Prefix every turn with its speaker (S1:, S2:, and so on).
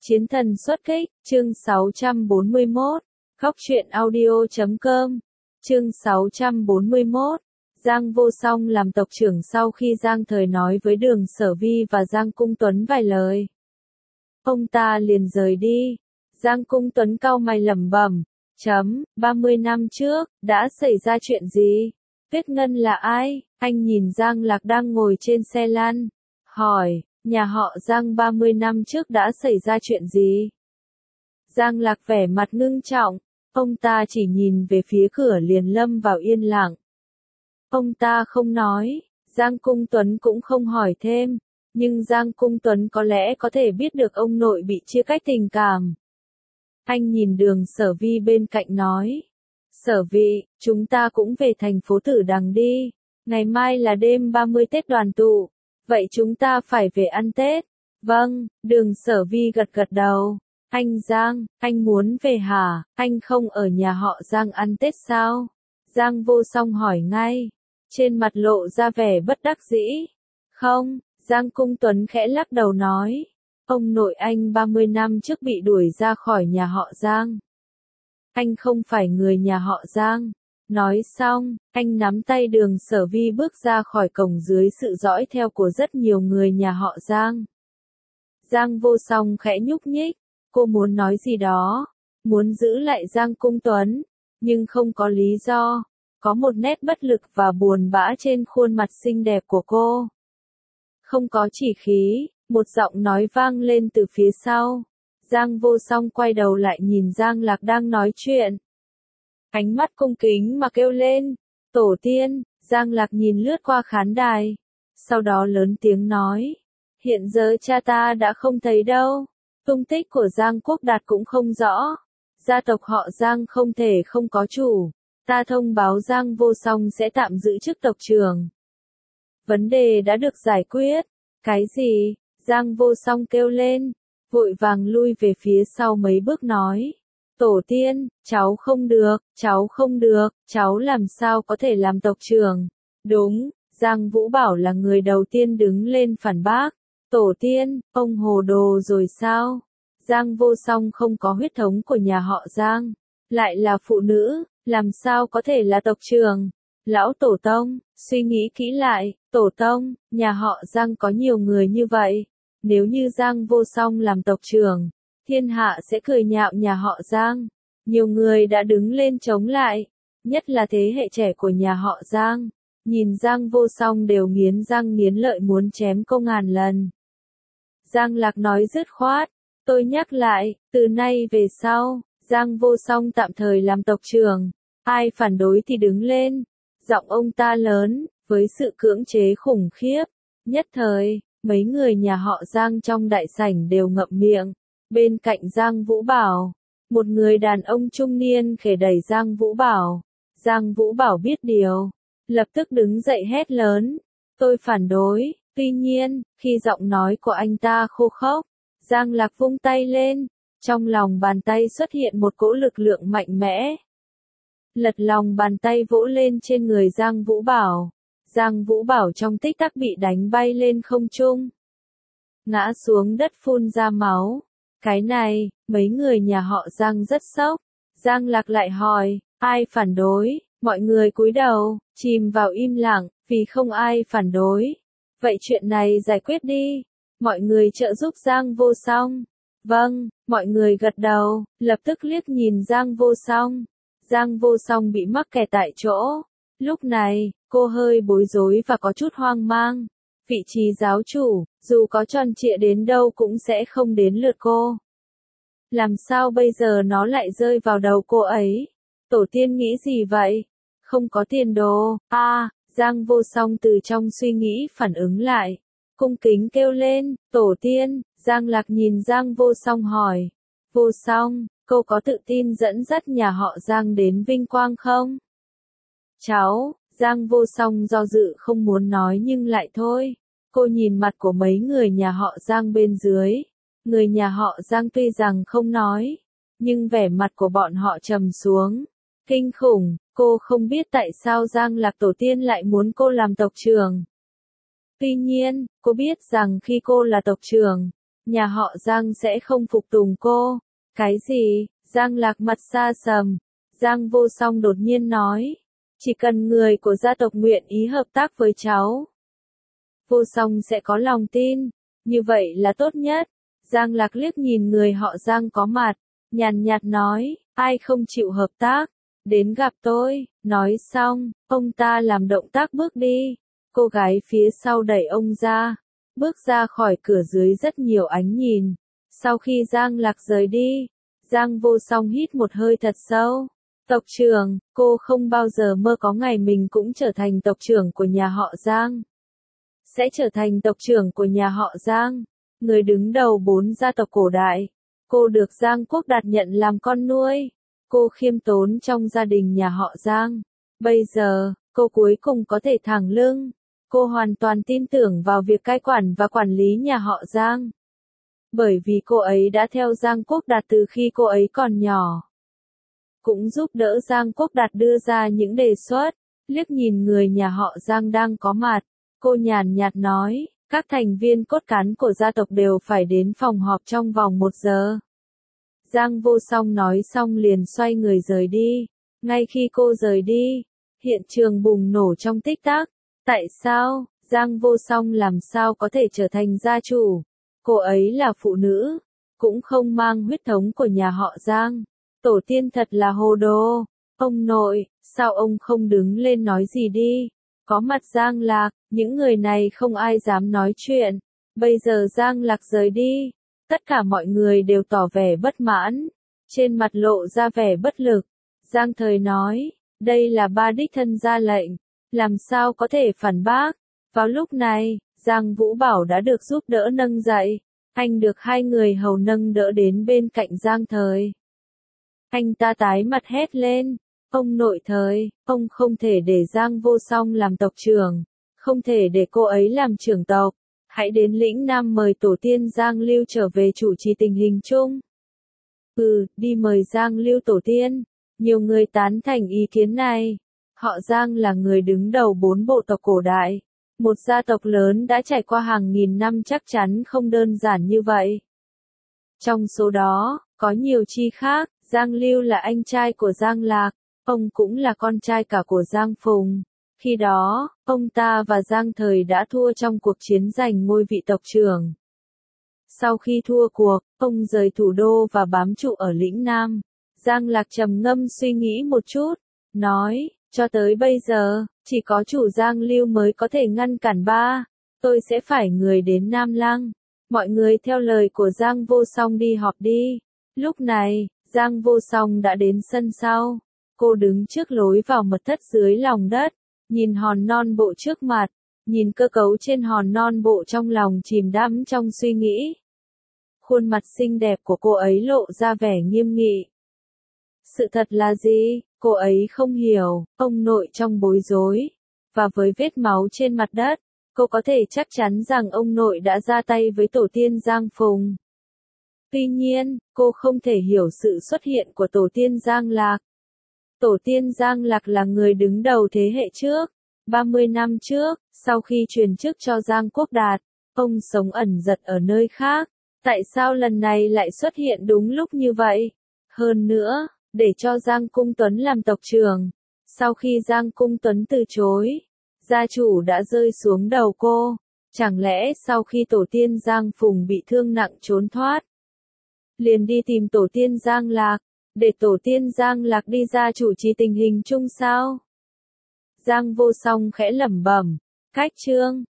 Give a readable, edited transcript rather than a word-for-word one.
S1: Chiến thần xuất kích, chương 641, Góc truyện audio.com, chương 641, Giang Vô Song làm tộc trưởng sau khi Giang Thời nói với Đường Sở Vi và Giang Cung Tuấn vài lời. Ông ta liền rời đi. Giang Cung Tuấn cau mày lẩm bẩm, 30 năm trước, đã xảy ra chuyện gì? Tuyết Ngân là ai? Anh nhìn Giang Lạc đang ngồi trên xe lăn, hỏi, nhà họ Giang 30 năm trước đã xảy ra chuyện gì? Giang Lạc vẻ mặt ngưng trọng, ông ta chỉ nhìn về phía cửa liền lâm vào yên lặng. Ông ta không nói, Giang Cung Tuấn cũng không hỏi thêm, nhưng Giang Cung Tuấn có lẽ có thể biết được ông nội bị chia cách tình cảm. Anh nhìn Đường Sở Vi bên cạnh nói, Sở Vi, chúng ta cũng về thành phố Tử Đằng đi, ngày mai là đêm 30 Tết đoàn tụ, vậy chúng ta phải về ăn Tết. Vâng, Đường Sở Vi gật gật đầu. Anh Giang, anh muốn về hả? Anh không ở nhà họ Giang ăn Tết sao? Giang Vô Song hỏi ngay, trên mặt lộ ra vẻ bất đắc dĩ. Không, Giang Cung Tuấn khẽ lắc đầu nói, ông nội anh 30 năm trước bị đuổi ra khỏi nhà họ Giang. Anh không phải người nhà họ Giang. Nói xong, anh nắm tay Đường Sở Vi bước ra khỏi cổng dưới sự dõi theo của rất nhiều người nhà họ Giang. Giang Vô Song khẽ nhúc nhích, cô muốn nói gì đó, muốn giữ lại Giang Cung Tuấn, nhưng không có lý do, có một nét bất lực và buồn bã trên khuôn mặt xinh đẹp của cô. Không có chỉ khí, một giọng nói vang lên từ phía sau. Giang Vô Song quay đầu lại nhìn Giang Lạc đang nói chuyện. Ánh mắt cung kính mà kêu lên, tổ tiên. Giang Lạc nhìn lướt qua khán đài, sau đó lớn tiếng nói, hiện giờ cha ta đã không thấy đâu, tung tích của Giang Quốc Đạt cũng không rõ, gia tộc họ Giang không thể không có chủ, ta thông báo Giang Vô Song sẽ tạm giữ chức tộc trưởng. Vấn đề đã được giải quyết. Cái gì? Giang Vô Song kêu lên, vội vàng lui về phía sau mấy bước nói, tổ tiên, cháu không được, cháu làm sao có thể làm tộc trưởng. Đúng, Giang Vũ Bảo là người đầu tiên đứng lên phản bác, tổ tiên, ông hồ đồ rồi sao? Giang Vô Song không có huyết thống của nhà họ Giang, lại là phụ nữ, làm sao có thể là tộc trưởng? Lão Tổ Tông, suy nghĩ kỹ lại, Tổ Tông, nhà họ Giang có nhiều người như vậy, nếu như Giang Vô Song làm tộc trưởng, thiên hạ sẽ cười nhạo nhà họ Giang. Nhiều người đã đứng lên chống lại, nhất là thế hệ trẻ của nhà họ Giang, nhìn Giang Vô Song đều nghiến răng nghiến lợi muốn chém cô ngàn lần. Giang Lạc nói dứt khoát, tôi nhắc lại, từ nay về sau, Giang Vô Song tạm thời làm tộc trưởng, ai phản đối thì đứng lên. Giọng ông ta lớn, với sự cưỡng chế khủng khiếp, nhất thời, mấy người nhà họ Giang trong đại sảnh đều ngậm miệng. Bên cạnh Giang Vũ Bảo, một người đàn ông trung niên khẽ đẩy Giang Vũ Bảo. Giang Vũ Bảo biết điều, lập tức đứng dậy hét lớn, tôi phản đối. Tuy nhiên, khi giọng nói của anh ta khô khốc, Giang Lạc vung tay lên, trong lòng bàn tay xuất hiện một cỗ lực lượng mạnh mẽ. Lật lòng bàn tay vỗ lên trên người Giang Vũ Bảo. Giang Vũ Bảo trong tích tắc bị đánh bay lên không trung, ngã xuống đất phun ra máu. Cái này, mấy người nhà họ Giang rất sốc. Giang Lạc lại hỏi, ai phản đối? Mọi người cúi đầu, chìm vào im lặng, vì không ai phản đối. Vậy chuyện này giải quyết đi. Mọi người trợ giúp Giang Vô Song. Vâng, mọi người gật đầu, lập tức liếc nhìn Giang Vô Song. Giang Vô Song bị mắc kẹt tại chỗ. Lúc này, cô hơi bối rối và có chút hoang mang. Vị trí giáo chủ, dù có tròn trịa đến đâu cũng sẽ không đến lượt cô. Làm sao bây giờ nó lại rơi vào đầu cô ấy? Tổ tiên nghĩ gì vậy? Không có tiền đồ. Giang Vô Song từ trong suy nghĩ phản ứng lại. Cung kính kêu lên, tổ tiên. Giang Lạc nhìn Giang Vô Song hỏi. Vô Song, cô có tự tin dẫn dắt nhà họ Giang đến vinh quang không? Cháu, Giang Vô Song do dự không muốn nói nhưng lại thôi. Cô nhìn mặt của mấy người nhà họ Giang bên dưới. Người nhà họ Giang tuy rằng không nói, nhưng vẻ mặt của bọn họ trầm xuống. Kinh khủng, cô không biết tại sao Giang Lạc tổ tiên lại muốn cô làm tộc trưởng. Tuy nhiên, cô biết rằng khi cô là tộc trưởng, nhà họ Giang sẽ không phục tùng cô. Cái gì? Giang Lạc mặt xa sầm. Giang Vô Song đột nhiên nói. Chỉ cần người của gia tộc nguyện ý hợp tác với cháu. Vô Song sẽ có lòng tin. Như vậy là tốt nhất. Giang Lạc liếc nhìn người họ Giang có mặt. Nhàn nhạt nói, ai không chịu hợp tác. Đến gặp tôi. Nói xong, ông ta làm động tác bước đi. Cô gái phía sau đẩy ông ra. Bước ra khỏi cửa dưới rất nhiều ánh nhìn. Sau khi Giang Lạc rời đi, Giang Vô Song hít một hơi thật sâu. Tộc trưởng, cô không bao giờ mơ có ngày mình cũng trở thành tộc trưởng của nhà họ Giang. Sẽ trở thành tộc trưởng của nhà họ Giang, người đứng đầu 4 gia tộc cổ đại. Cô được Giang Quốc Đạt nhận làm con nuôi. Cô khiêm tốn trong gia đình nhà họ Giang. Bây giờ, cô cuối cùng có thể thẳng lưng. Cô hoàn toàn tin tưởng vào việc cai quản và quản lý nhà họ Giang. Bởi vì cô ấy đã theo Giang Quốc Đạt từ khi cô ấy còn nhỏ. Cũng giúp đỡ Giang Quốc Đạt đưa ra những đề xuất. Liếc nhìn người nhà họ Giang đang có mặt, cô nhàn nhạt nói, các thành viên cốt cán của gia tộc đều phải đến phòng họp trong vòng 1 giờ. Giang Vô Song nói xong liền xoay người rời đi. Ngay khi cô rời đi, hiện trường bùng nổ trong tích tắc. Tại sao, Giang Vô Song làm sao có thể trở thành gia chủ? Cô ấy là phụ nữ, cũng không mang huyết thống của nhà họ Giang. Tổ tiên thật là hồ đồ. Ông nội, sao ông không đứng lên nói gì đi? Có mặt Giang Lạc, những người này không ai dám nói chuyện. Bây giờ Giang Lạc rời đi, tất cả mọi người đều tỏ vẻ bất mãn, trên mặt lộ ra vẻ bất lực. Giang Thời nói, đây là ba đích thân ra lệnh, làm sao có thể phản bác. Vào lúc này, Giang Vũ Bảo đã được giúp đỡ nâng dậy, anh được 2 người hầu nâng đỡ đến bên cạnh Giang Thời. Anh ta tái mặt hét lên, ông nội Thời, ông không thể để Giang Vô Song làm tộc trưởng, không thể để cô ấy làm trưởng tộc. Hãy đến lĩnh Nam mời tổ tiên Giang Lưu trở về chủ trì tình hình chung. Đi mời Giang Lưu tổ tiên. Nhiều người tán thành ý kiến này. Họ Giang là người đứng đầu 4 bộ tộc cổ đại. Một gia tộc lớn đã trải qua hàng nghìn năm chắc chắn không đơn giản như vậy. Trong số đó, có nhiều chi khác, Giang Lưu là anh trai của Giang Lạc, ông cũng là con trai cả của Giang Phùng. Khi đó, ông ta và Giang Thời đã thua trong cuộc chiến giành ngôi vị tộc trưởng. Sau khi thua cuộc, ông rời thủ đô và bám trụ ở lĩnh Nam. Giang Lạc trầm ngâm suy nghĩ một chút, nói, cho tới bây giờ, chỉ có chủ Giang Lưu mới có thể ngăn cản ba. Tôi sẽ phải người đến Nam Lăng. Mọi người theo lời của Giang Vô Song đi họp đi. Lúc này, Giang Vô Song đã đến sân sau. Cô đứng trước lối vào mật thất dưới lòng đất. Nhìn hòn non bộ trước mặt, nhìn cơ cấu trên hòn non bộ trong lòng chìm đắm trong suy nghĩ. Khuôn mặt xinh đẹp của cô ấy lộ ra vẻ nghiêm nghị. Sự thật là gì? Cô ấy không hiểu, ông nội trong bối rối. Và với vết máu trên mặt đất, cô có thể chắc chắn rằng ông nội đã ra tay với tổ tiên Giang Phùng. Tuy nhiên, cô không thể hiểu sự xuất hiện của tổ tiên Giang Lạc. Tổ tiên Giang Lạc là người đứng đầu thế hệ trước. 30 năm trước, sau khi truyền chức cho Giang Quốc Đạt, ông sống ẩn giật ở nơi khác. Tại sao lần này lại xuất hiện đúng lúc như vậy? Hơn nữa, để cho Giang Cung Tuấn làm tộc trưởng. Sau khi Giang Cung Tuấn từ chối, gia chủ đã rơi xuống đầu cô. Chẳng lẽ sau khi tổ tiên Giang Phùng bị thương nặng trốn thoát, liền đi tìm tổ tiên Giang Lạc, để tổ tiên Giang Lạc đi ra chủ trì tình hình chung sao? Giang Vô Song khẽ lẩm bẩm, cách chương